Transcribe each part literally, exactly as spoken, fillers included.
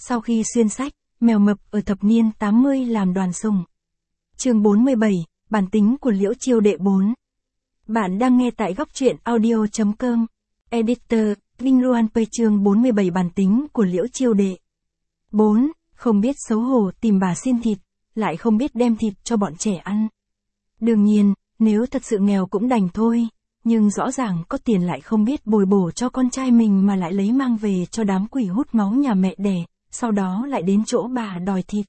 Sau khi xuyên sách, mèo mập ở thập niên tám mươi làm đoàn sùng. Chương bốn mươi bảy, bản tính của Liễu Chiêu Đệ bốn. Bạn đang nghe tại góc truyện audio chấm com. Editor, Linh Luan P chương bốn mươi bảy bản tính của Liễu Chiêu Đệ. bốn. Không biết xấu hổ tìm bà xin thịt, lại không biết đem thịt cho bọn trẻ ăn. Đương nhiên, nếu thật sự nghèo cũng đành thôi, nhưng rõ ràng có tiền lại không biết bồi bổ cho con trai mình mà lại lấy mang về cho đám quỷ hút máu nhà mẹ đẻ, sau đó lại đến chỗ bà đòi thịt.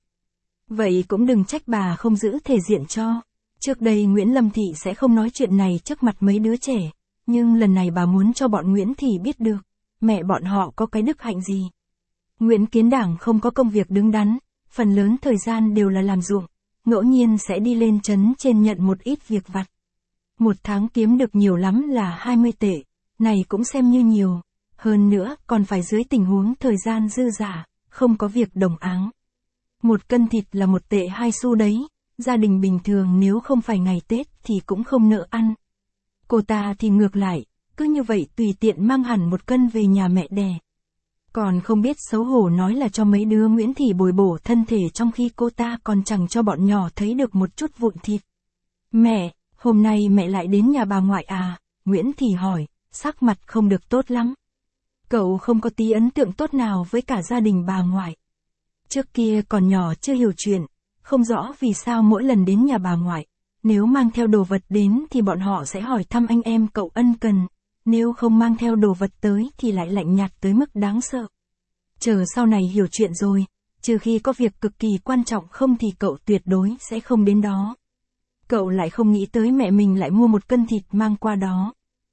Vậy cũng đừng trách bà không giữ thể diện cho. Trước đây Nguyễn Lâm Thị sẽ không nói chuyện này trước mặt mấy đứa trẻ, nhưng lần này bà muốn cho bọn Nguyễn Thị biết được, mẹ bọn họ có cái đức hạnh gì. Nguyễn Kiến Đảng không có công việc đứng đắn, phần lớn thời gian đều là làm ruộng, ngẫu nhiên sẽ đi lên trấn trên nhận một ít việc vặt. Một tháng kiếm được nhiều lắm là hai mươi tệ, này cũng xem như nhiều, hơn nữa còn phải dưới tình huống thời gian dư dả, không có việc đồng áng. Một cân thịt là một tệ hai xu đấy, gia đình bình thường nếu không phải ngày Tết thì cũng không nỡ ăn. Cô ta thì ngược lại, cứ như vậy tùy tiện mang hẳn một cân về nhà mẹ đẻ. Còn không biết xấu hổ nói là cho mấy đứa Nguyễn Thị bồi bổ thân thể trong khi cô ta còn chẳng cho bọn nhỏ thấy được một chút vụn thịt. Mẹ, hôm nay mẹ lại đến nhà bà ngoại à? Nguyễn Thị hỏi, sắc mặt không được tốt lắm. Cậu không có tí ấn tượng tốt nào với cả gia đình bà ngoại. Trước kia còn nhỏ chưa hiểu chuyện, không rõ vì sao mỗi lần đến nhà bà ngoại, nếu mang theo đồ vật đến thì bọn họ sẽ hỏi thăm anh em cậu ân cần, nếu không mang theo đồ vật tới thì lại lạnh nhạt tới mức đáng sợ. Chờ sau này hiểu chuyện rồi, trừ khi có việc cực kỳ quan trọng không thì cậu tuyệt đối sẽ không đến đó. Cậu lại không nghĩ tới mẹ mình lại mua một cân thịt mang qua đó.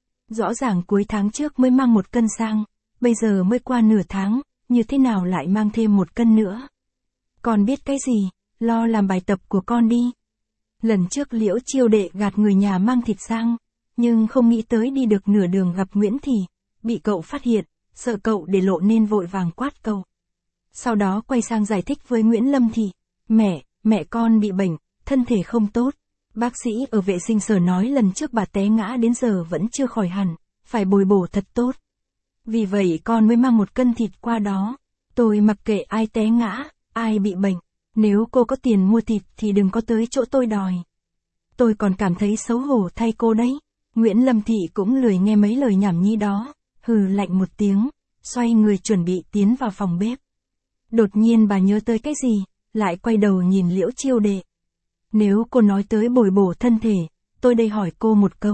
Rõ ràng cuối tháng trước mới mang một cân sang, bây giờ mới qua nửa tháng, như thế nào lại mang thêm một cân nữa. Con biết cái gì, lo làm bài tập của con đi. Lần trước Liễu Chiêu Đệ gạt người nhà mang thịt sang, nhưng không nghĩ tới đi được nửa đường gặp Nguyễn Thị, bị cậu phát hiện, sợ cậu để lộ nên vội vàng quát cậu. Sau đó quay sang giải thích với Nguyễn Lâm Thị, mẹ, mẹ con bị bệnh, thân thể không tốt. Bác sĩ ở vệ sinh sở nói lần trước bà té ngã đến giờ vẫn chưa khỏi hẳn, phải bồi bổ thật tốt. Vì vậy con mới mang một cân thịt qua đó. Tôi mặc kệ ai té ngã, ai bị bệnh. Nếu cô có tiền mua thịt thì đừng có tới chỗ tôi đòi. Tôi còn cảm thấy xấu hổ thay cô đấy. Nguyễn Lâm Thị cũng lười nghe mấy lời nhảm nhí đó, hừ lạnh một tiếng, xoay người chuẩn bị tiến vào phòng bếp. Đột nhiên bà nhớ tới cái gì, lại quay đầu nhìn Liễu Chiêu Đệ. Nếu cô nói tới bồi bổ thân thể, tôi đây hỏi cô một câu.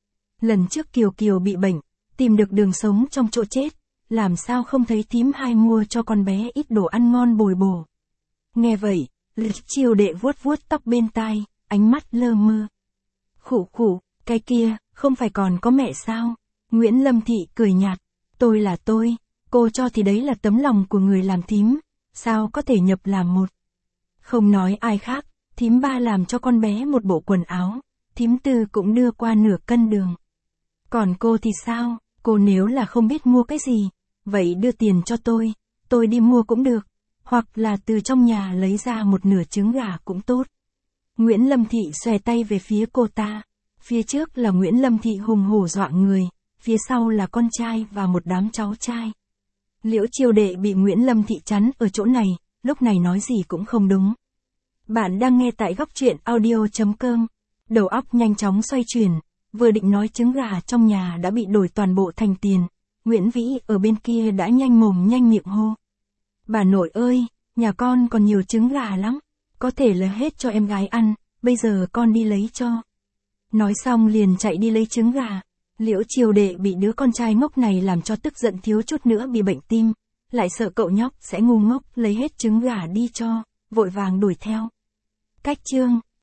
Lần trước Kiều Kiều bị bệnh, tìm được đường sống trong chỗ chết, làm sao không thấy thím hai mua cho con bé ít đồ ăn ngon bồi bổ. Nghe vậy, Liễu Chiêu Đệ vuốt vuốt tóc bên tai, ánh mắt lơ mơ. Khụ khụ, cái kia, không phải còn có mẹ sao? Nguyễn Lâm Thị cười nhạt, tôi là tôi, cô cho thì đấy là tấm lòng của người làm thím, sao có thể nhập làm một. Không nói ai khác, thím ba làm cho con bé một bộ quần áo, thím tư cũng đưa qua nửa cân đường. Còn cô thì sao, cô nếu là không biết mua cái gì, vậy đưa tiền cho tôi, tôi đi mua cũng được, hoặc là từ trong nhà lấy ra một nửa trứng gà cũng tốt. Nguyễn Lâm Thị xòe tay về phía cô ta, phía trước là Nguyễn Lâm Thị hùng hổ dọa người, phía sau là con trai và một đám cháu trai. Liễu Chiêu Đệ bị Nguyễn Lâm Thị chắn ở chỗ này, lúc này nói gì cũng không đúng. Bạn đang nghe tại góc truyện audio chấm com. Đầu óc nhanh chóng xoay chuyển, vừa định nói trứng gà trong nhà đã bị đổi toàn bộ thành tiền. Nguyễn Vĩ ở bên kia đã nhanh mồm nhanh miệng hô. Bà nội ơi, nhà con còn nhiều trứng gà lắm, có thể là hết cho em gái ăn, bây giờ con đi lấy cho. Nói xong liền chạy đi lấy trứng gà. Liễu Chiêu Đệ bị đứa con trai ngốc này làm cho tức giận thiếu chút nữa bị bệnh tim, lại sợ cậu nhóc sẽ ngu ngốc lấy hết trứng gà đi cho, vội vàng đuổi theo. Cách chương